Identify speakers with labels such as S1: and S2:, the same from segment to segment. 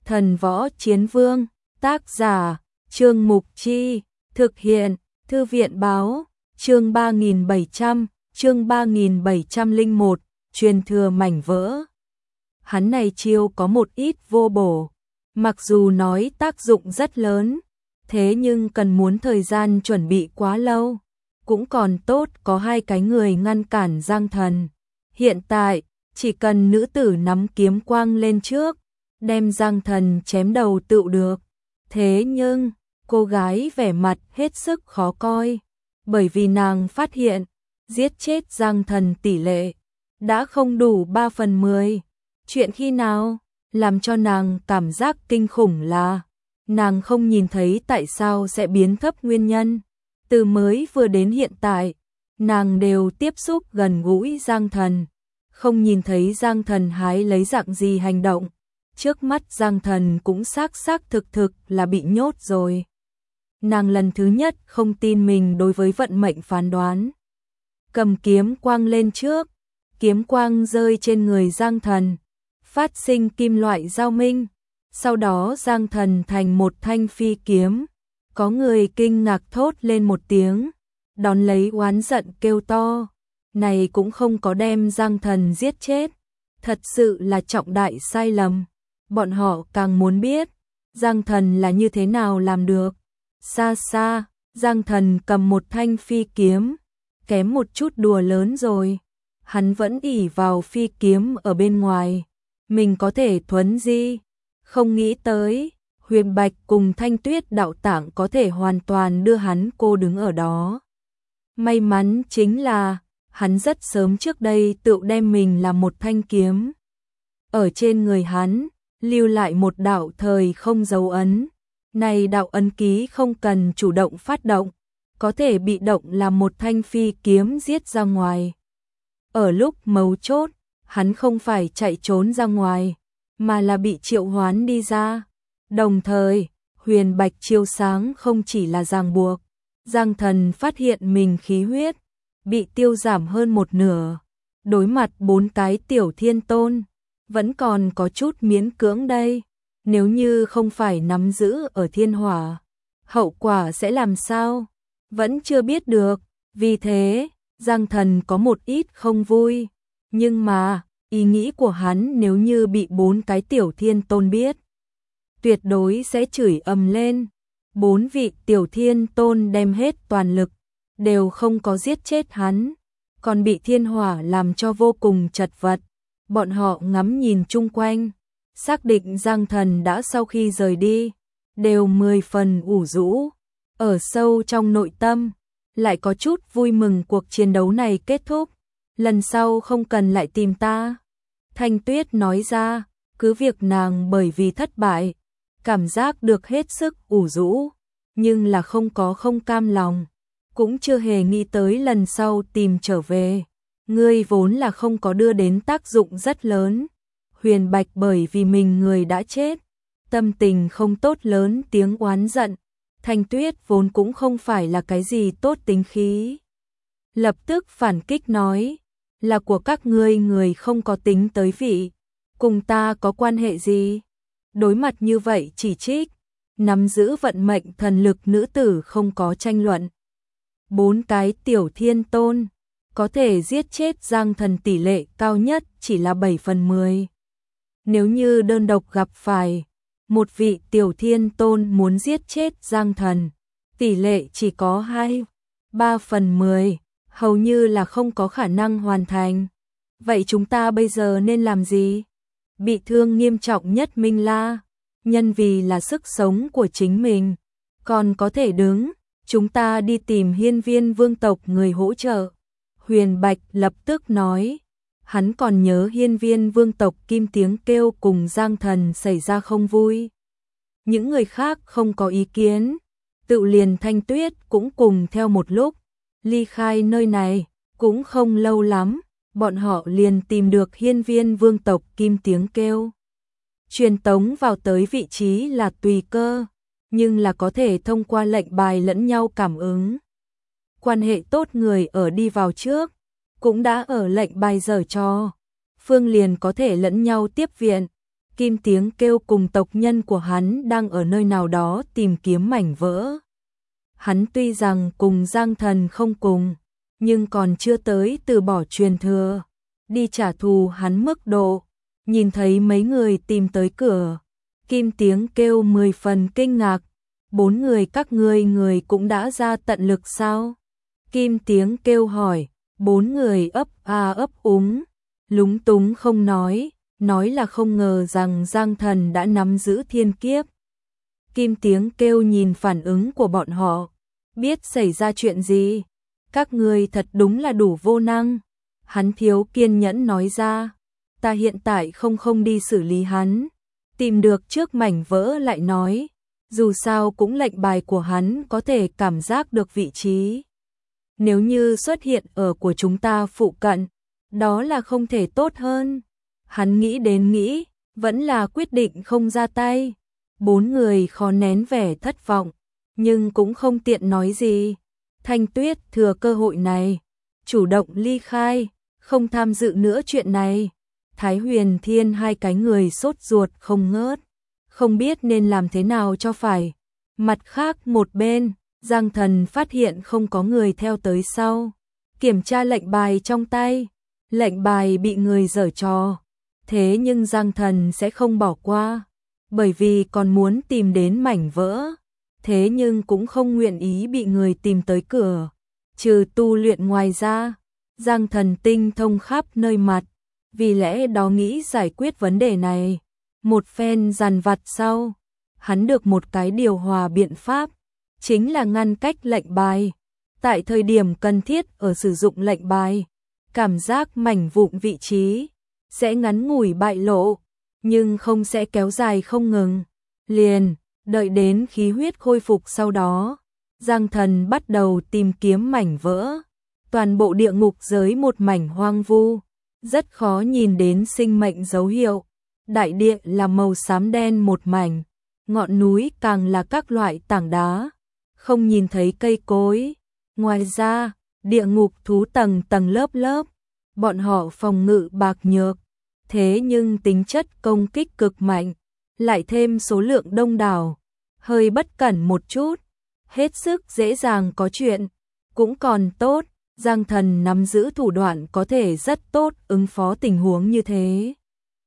S1: Thần Võ Chiến Vương, tác giả, Trương Mục Chi, thực hiện, Thư viện báo, chương 3701, truyền thừa mảnh vỡ. Hắn này chiêu có một ít vô bổ, mặc dù nói tác dụng rất lớn, thế nhưng cần muốn thời gian chuẩn bị quá lâu. Cũng còn tốt có hai cái người ngăn cản Giang Thần. Hiện tại, chỉ cần nữ tử nắm kiếm quang lên trước, đem Giang Thần chém đầu tựu được. Thế nhưng, cô gái vẻ mặt hết sức khó coi, bởi vì nàng phát hiện, giết chết Giang Thần tỷ lệ đã không đủ 3/10. Chuyện khi nào làm cho nàng cảm giác kinh khủng là nàng không nhìn thấy tại sao sẽ biến thấp nguyên nhân. Từ mới vừa đến hiện tại, nàng đều tiếp xúc gần gũi Giang Thần, không nhìn thấy Giang Thần hái lấy dạng gì hành động. Trước mắt Giang Thần cũng xác thực là bị nhốt rồi. Nàng lần thứ nhất không tin mình đối với vận mệnh phán đoán. Cầm kiếm quang lên trước, kiếm quang rơi trên người Giang Thần, phát sinh kim loại giao minh. Sau đó Giang Thần thành một thanh phi kiếm. Có người kinh ngạc thốt lên một tiếng, đón lấy oán giận kêu to. Này cũng không có đem Giang Thần giết chết. Thật sự là trọng đại sai lầm. Bọn họ càng muốn biết Giang Thần là như thế nào làm được. Xa xa, Giang Thần cầm một thanh phi kiếm, kém một chút đùa lớn rồi. Hắn vẫn ỷ vào phi kiếm ở bên ngoài, mình có thể thuấn di. Không nghĩ tới, Huyền Bạch cùng Thanh Tuyết đạo tạng có thể hoàn toàn đưa hắn cô đứng ở đó. May mắn chính là, hắn rất sớm trước đây tự đem mình làm một thanh kiếm. Ở trên người hắn, lưu lại một đạo thời không dấu ấn. Này đạo ấn ký không cần chủ động phát động, có thể bị động làm một thanh phi kiếm giết ra ngoài. Ở lúc mấu chốt, hắn không phải chạy trốn ra ngoài, mà là bị triệu hoán đi ra. Đồng thời, Huyền Bạch chiếu sáng không chỉ là ràng buộc. Giang Thần phát hiện mình khí huyết bị tiêu giảm hơn một nửa. Đối mặt 4 cái tiểu thiên tôn, vẫn còn có chút miễn cưỡng đây. Nếu như không phải nắm giữ ở thiên hỏa, hậu quả sẽ làm sao? Vẫn chưa biết được. Vì thế, Giang Thần có một ít không vui. Nhưng mà, ý nghĩ của hắn nếu như bị 4 cái tiểu thiên tôn biết, tuyệt đối sẽ chửi ầm lên. 4 vị tiểu thiên tôn đem hết toàn lực, đều không có giết chết hắn, còn bị thiên hỏa làm cho vô cùng chật vật. Bọn họ ngắm nhìn chung quanh, xác định Giang Thần đã sau khi rời đi, đều 10 phần ủ rũ. Ở sâu trong nội tâm, lại có chút vui mừng cuộc chiến đấu này kết thúc. Lần sau không cần lại tìm ta. Thanh Tuyết nói ra, cứ việc nàng bởi vì thất bại, cảm giác được hết sức ủ rũ, nhưng là không cam lòng, cũng chưa hề nghĩ tới lần sau tìm trở về. Ngươi vốn là không có đưa đến tác dụng rất lớn. Huyền Bạch bởi vì mình người đã chết, tâm tình không tốt lớn tiếng oán giận. Thanh Tuyết vốn cũng không phải là cái gì tốt tính khí, lập tức phản kích nói, là của các ngươi người không có tính tới vị, cùng ta có quan hệ gì? Đối mặt như vậy chỉ trích, nắm giữ vận mệnh thần lực nữ tử không có tranh luận. 4 cái tiểu thiên tôn, có thể giết chết Giang Thần tỷ lệ cao nhất chỉ là 7/10. Nếu như đơn độc gặp phải một vị tiểu thiên tôn muốn giết chết Giang Thần, tỷ lệ chỉ có 2/3/10, hầu như là không có khả năng hoàn thành. Vậy chúng ta bây giờ nên làm gì? Bị thương nghiêm trọng nhất Minh La, nhân vì là sức sống của chính mình, còn có thể đứng, chúng ta đi tìm Hiên Viên vương tộc người hỗ trợ. Huyền Bạch lập tức nói, hắn còn nhớ Hiên Viên vương tộc Kim Tiếng Kêu cùng Giang Thần xảy ra không vui. Những người khác không có ý kiến, tự liền Thanh Tuyết cũng cùng theo một lúc, ly khai nơi này. Cũng không lâu lắm, bọn họ liền tìm được Hiên Viên vương tộc Kim Tiếng Kêu. Truyền tống vào tới vị trí là tùy cơ, nhưng là có thể thông qua lệnh bài lẫn nhau cảm ứng. Quan hệ tốt người ở đi vào trước, cũng đã ở lệnh bài giở trò, phương liền có thể lẫn nhau tiếp viện. Kim Tiếng Kêu cùng tộc nhân của hắn đang ở nơi nào đó tìm kiếm mảnh vỡ. Hắn tuy rằng cùng Giang Thần không cùng, nhưng còn chưa tới từ bỏ truyền thừa, đi trả thù hắn mức độ. Nhìn thấy mấy người tìm tới cửa, Kim Tiếng Kêu 10 phần kinh ngạc. 4 người các ngươi người cũng đã ra tận lực sao? Kim Tiếng Kêu hỏi. 4 người ấp a ấp úng, lúng túng không nói là không ngờ rằng Giang Thần đã nắm giữ thiên kiếp. Kim Tiếng Kêu nhìn phản ứng của bọn họ, biết xảy ra chuyện gì. Các ngươi thật đúng là đủ vô năng. Hắn thiếu kiên nhẫn nói ra, ta hiện tại không đi xử lý hắn, tìm được trước mảnh vỡ lại nói, dù sao cũng lệnh bài của hắn có thể cảm giác được vị trí. Nếu như xuất hiện ở của chúng ta phụ cận, đó là không thể tốt hơn. Hắn nghĩ đến nghĩ, vẫn là quyết định không ra tay. 4 người khó nén vẻ thất vọng, nhưng cũng không tiện nói gì. Thanh Tuyết thừa cơ hội này, chủ động ly khai, không tham dự nữa chuyện này. Thái Huyền Thiên hai cái người sốt ruột không ngớt, không biết nên làm thế nào cho phải. Mặt khác một bên, Giang Thần phát hiện không có người theo tới sau, kiểm tra lệnh bài trong tay, lệnh bài bị người giở trò. Thế nhưng Giang Thần sẽ không bỏ qua, bởi vì còn muốn tìm đến mảnh vỡ, thế nhưng cũng không nguyện ý bị người tìm tới cửa. Trừ tu luyện ngoài ra, Giang Thần tinh thông khắp nơi mặt, vì lẽ đó nghĩ giải quyết vấn đề này. Một phen dằn vặt sau, hắn được một cái điều hòa biện pháp, chính là ngăn cách lệnh bài. Tại thời điểm cần thiết ở sử dụng lệnh bài, cảm giác mảnh vụn vị trí sẽ ngắn ngủi bại lộ, nhưng không sẽ kéo dài không ngừng. Liền, đợi đến khí huyết khôi phục sau đó, Giang Thần bắt đầu tìm kiếm mảnh vỡ. Toàn bộ địa ngục giới một mảnh hoang vu, rất khó nhìn đến sinh mệnh dấu hiệu. Đại địa là màu xám đen một mảnh, ngọn núi càng là các loại tảng đá, không nhìn thấy cây cối. Ngoài ra, địa ngục thú tầng tầng lớp lớp, bọn họ phòng ngự bạc nhược, thế nhưng tính chất công kích cực mạnh, lại thêm số lượng đông đảo, hơi bất cẩn một chút, hết sức dễ dàng có chuyện. Cũng còn tốt, Giang Thần nắm giữ thủ đoạn có thể rất tốt ứng phó tình huống như thế.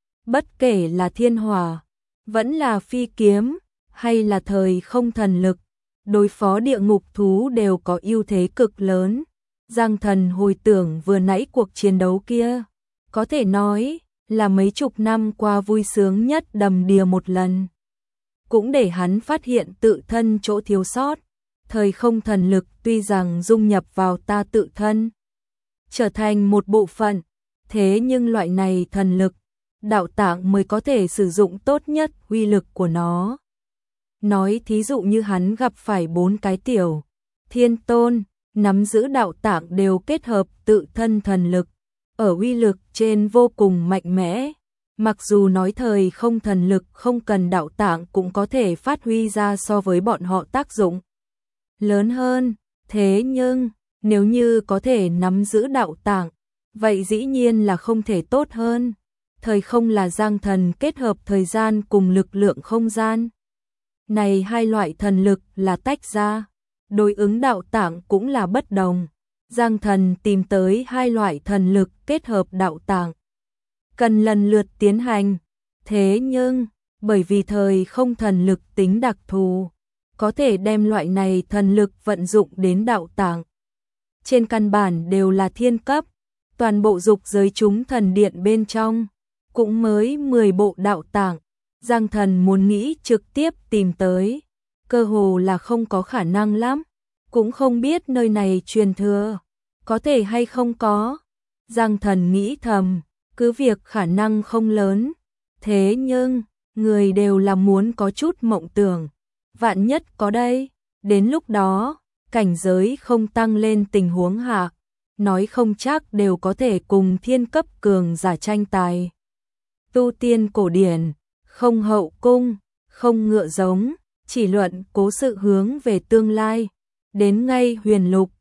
S1: Bất kể là thiên hỏa, vẫn là phi kiếm, hay là thời không thần lực, đối phó địa ngục thú đều có ưu thế cực lớn. Giang Thần hồi tưởng vừa nãy cuộc chiến đấu kia, có thể nói là mấy chục năm qua vui sướng nhất đầm đìa một lần. Cũng để hắn phát hiện tự thân chỗ thiếu sót. Thời không thần lực tuy rằng dung nhập vào ta tự thân, trở thành một bộ phận, thế nhưng loại này thần lực, đạo tạng mới có thể sử dụng tốt nhất uy lực của nó. Nói thí dụ như hắn gặp phải 4 cái tiểu thiên tôn, nắm giữ đạo tạng đều kết hợp tự thân thần lực, ở uy lực trên vô cùng mạnh mẽ. Mặc dù nói thời không thần lực không cần đạo tạng cũng có thể phát huy ra so với bọn họ tác dụng lớn hơn, thế nhưng nếu như có thể nắm giữ đạo tạng, vậy dĩ nhiên là không thể tốt hơn. Thời không là Giang Thần kết hợp thời gian cùng lực lượng không gian. Này hai loại thần lực là tách ra, đối ứng đạo tạng cũng là bất đồng. Giang Thần tìm tới hai loại thần lực kết hợp đạo tạng, cần lần lượt tiến hành. Thế nhưng, bởi vì thời không thần lực tính đặc thù, có thể đem loại này thần lực vận dụng đến đạo tạng. Trên căn bản đều là thiên cấp, toàn bộ dục giới chúng thần điện bên trong, cũng mới 10 bộ đạo tạng. Giang Thần muốn nghĩ trực tiếp tìm tới, cơ hồ là không có khả năng lắm, cũng không biết nơi này truyền thừa, có thể hay không có. Giang Thần nghĩ thầm, cứ việc khả năng không lớn, thế nhưng, người đều là muốn có chút mộng tưởng. Vạn nhất có đây, đến lúc đó, cảnh giới không tăng lên tình huống hạ, nói không chắc đều có thể cùng thiên cấp cường giả tranh tài. Tu tiên cổ điển, không hậu cung, không ngựa giống, chỉ luận cố sự hướng về tương lai, đến ngay huyền lục,